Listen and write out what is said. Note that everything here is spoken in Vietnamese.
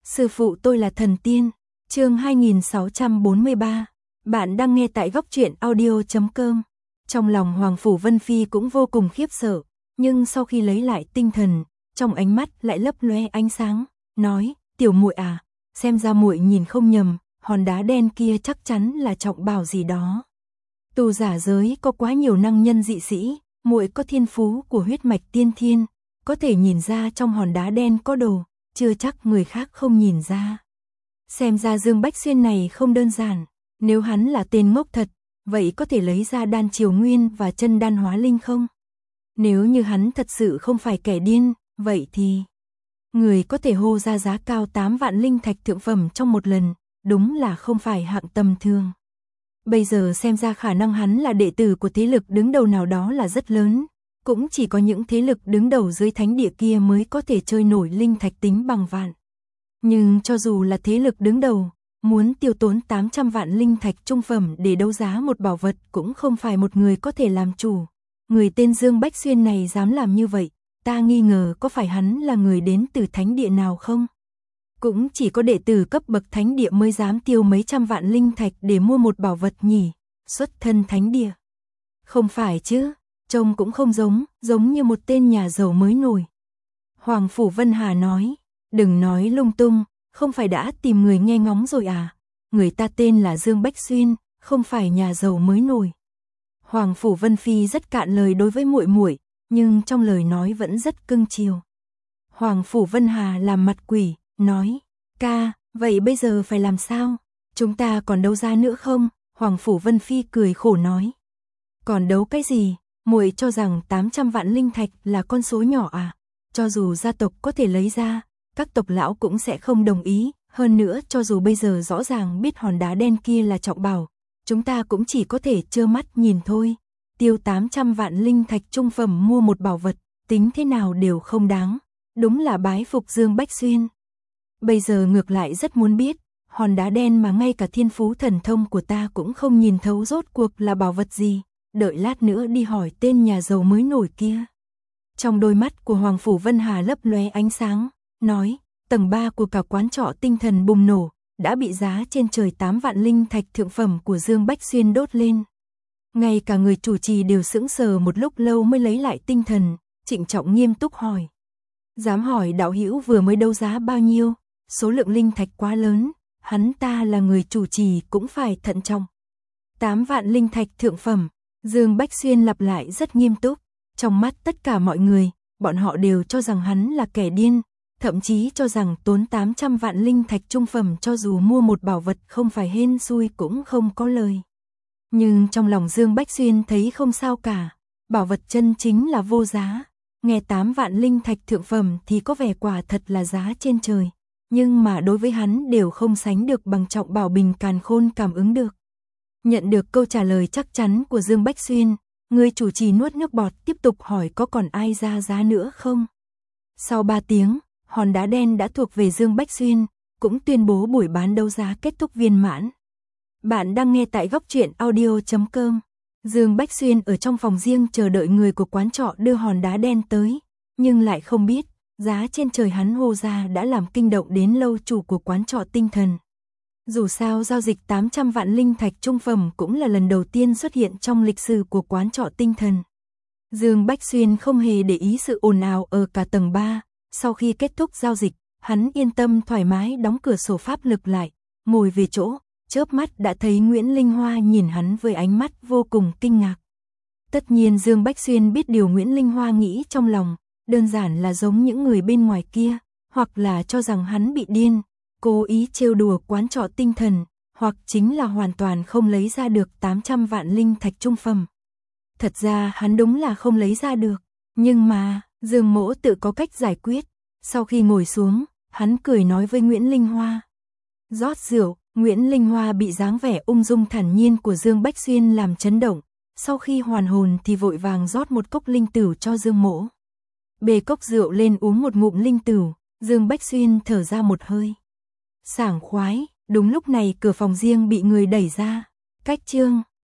Sư phụ tôi là thần tiên. Chương 2643. Bạn đang nghe tại góc truyện audio.com. Trong lòng Hoàng Phủ Vân Phi cũng vô cùng khiếp sợ, nhưng sau khi lấy lại tinh thần, trong ánh mắt lại lấp loe ánh sáng, nói: "Tiểu muội à, xem ra muội nhìn không nhầm, hòn đá đen kia chắc chắn là trọng bảo gì đó. Tu giả giới có quá nhiều năng nhân dị sĩ, muội có thiên phú của huyết mạch tiên thiên, có thể nhìn ra trong hòn đá đen có đồ, chưa chắc người khác không nhìn ra. Xem ra Dương Bách Xuyên này không đơn giản, nếu hắn là tên ngốc thật, vậy có thể lấy ra đan triều nguyên và chân đan hóa linh không? Nếu như hắn thật sự không phải kẻ điên, vậy thì người có thể hô ra giá cao 8 vạn linh thạch thượng phẩm trong một lần, đúng là không phải hạng tầm thường. Bây giờ xem ra khả năng hắn là đệ tử của thế lực đứng đầu nào đó là rất lớn, cũng chỉ có những thế lực đứng đầu dưới thánh địa kia mới có thể chơi nổi linh thạch tính bằng vạn. Nhưng cho dù là thế lực đứng đầu, muốn tiêu tốn 800 vạn linh thạch trung phẩm để đấu giá một bảo vật cũng không phải một người có thể làm chủ. Người tên Dương Bách Xuyên này dám làm như vậy, ta nghi ngờ có phải hắn là người đến từ thánh địa nào không? Cũng chỉ có đệ tử cấp bậc thánh địa mới dám tiêu mấy trăm vạn linh thạch để mua một bảo vật nhỉ, xuất thân thánh địa. Không phải chứ, trông cũng không giống như một tên nhà giàu mới nổi. Hoàng Phủ Vân Hà nói: "Đừng nói lung tung, không phải đã tìm người nghe ngóng rồi à? Người ta tên là Dương Bách Xuyên, không phải nhà giàu mới nổi." Hoàng Phủ Vân Phi rất cạn lời đối với muội muội, nhưng trong lời nói vẫn rất cưng chiều. Hoàng Phủ Vân Hà làm mặt quỷ, nói: "Ca, vậy bây giờ phải làm sao? Chúng ta còn đấu giá nữa không?" Hoàng Phủ Vân Phi cười khổ nói: "Còn đấu cái gì? Muội cho rằng 800 vạn linh thạch là con số nhỏ à? Cho dù gia tộc có thể lấy ra, các tộc lão cũng sẽ không đồng ý, hơn nữa cho dù bây giờ rõ ràng biết hòn đá đen kia là trọng bảo, chúng ta cũng chỉ có thể trơ mắt nhìn thôi. Tiêu 800 vạn linh thạch trung phẩm mua một bảo vật, tính thế nào đều không đáng. Đúng là bái phục Dương Bách Xuyên. Bây giờ ngược lại rất muốn biết, hòn đá đen mà ngay cả thiên phú thần thông của ta cũng không nhìn thấu rốt cuộc là bảo vật gì, đợi lát nữa đi hỏi tên nhà giàu mới nổi kia." Trong đôi mắt của Hoàng Phủ Vân Hà lấp lóe ánh sáng, nói: "Tầng 3 của cả quán trọ tinh thần bùng nổ, đã bị giá trên trời 8 vạn linh thạch thượng phẩm của Dương Bách Xuyên đốt lên." Ngay cả người chủ trì đều sững sờ một lúc lâu mới lấy lại tinh thần, trịnh trọng nghiêm túc hỏi: "Dám hỏi đạo hữu vừa mới đấu giá bao nhiêu? Số lượng linh thạch quá lớn, hắn ta là người chủ trì cũng phải thận trọng." 8 vạn linh thạch thượng phẩm, Dương Bách Xuyên lặp lại rất nghiêm túc. Trong mắt tất cả mọi người, bọn họ đều cho rằng hắn là kẻ điên, thậm chí cho rằng tốn 800 vạn linh thạch trung phẩm cho dù mua một bảo vật không phải hên xui cũng không có lời. Nhưng trong lòng Dương Bách Xuyên thấy không sao cả, bảo vật chân chính là vô giá, nghe 8 vạn linh thạch thượng phẩm thì có vẻ quả thật là giá trên trời, nhưng mà đối với hắn đều không sánh được bằng trọng bảo bình càn khôn cảm ứng được. Nhận được câu trả lời chắc chắn của Dương Bách Xuyên, người chủ trì nuốt nước bọt tiếp tục hỏi có còn ai ra giá nữa không. Sau 3 tiếng, hòn đá đen đã thuộc về Dương Bách Xuyên, cũng tuyên bố buổi bán đấu giá kết thúc viên mãn. Bạn đang nghe tại góc truyện audio.com. Dương Bách Xuyên ở trong phòng riêng chờ đợi người của quán trọ đưa hòn đá đen tới, nhưng lại không biết, giá trên trời hắn hô ra đã làm kinh động đến lâu chủ của quán trọ tinh thần. Dù sao giao dịch 800 vạn linh thạch trung phẩm cũng là lần đầu tiên xuất hiện trong lịch sử của quán trọ tinh thần. Dương Bách Xuyên không hề để ý sự ồn ào ở cả tầng 3, sau khi kết thúc giao dịch, hắn yên tâm thoải mái đóng cửa sổ pháp lực lại, ngồi về chỗ, chớp mắt đã thấy Nguyễn Linh Hoa nhìn hắn với ánh mắt vô cùng kinh ngạc. Tất nhiên Dương Bách Xuyên biết điều Nguyễn Linh Hoa nghĩ trong lòng, đơn giản là giống những người bên ngoài kia, hoặc là cho rằng hắn bị điên, cố ý trêu đùa quán trọ tinh thần, hoặc chính là hoàn toàn không lấy ra được 800 vạn linh thạch trung phẩm. Thật ra hắn đúng là không lấy ra được, nhưng mà Dương Mỗ tự có cách giải quyết. Sau khi ngồi xuống, hắn cười nói với Nguyễn Linh Hoa: "Rót rượu." Nguyễn Linh Hoa bị dáng vẻ ung dung thản nhiên của Dương Bách Xuyên làm chấn động, sau khi hoàn hồn thì vội vàng rót một cốc linh tửu cho Dương Mỗ. Bê cốc rượu lên uống một ngụm linh tửu, Dương Bách Xuyên thở ra một hơi sảng khoái. Đúng lúc này cửa phòng riêng bị người đẩy ra. Cách chương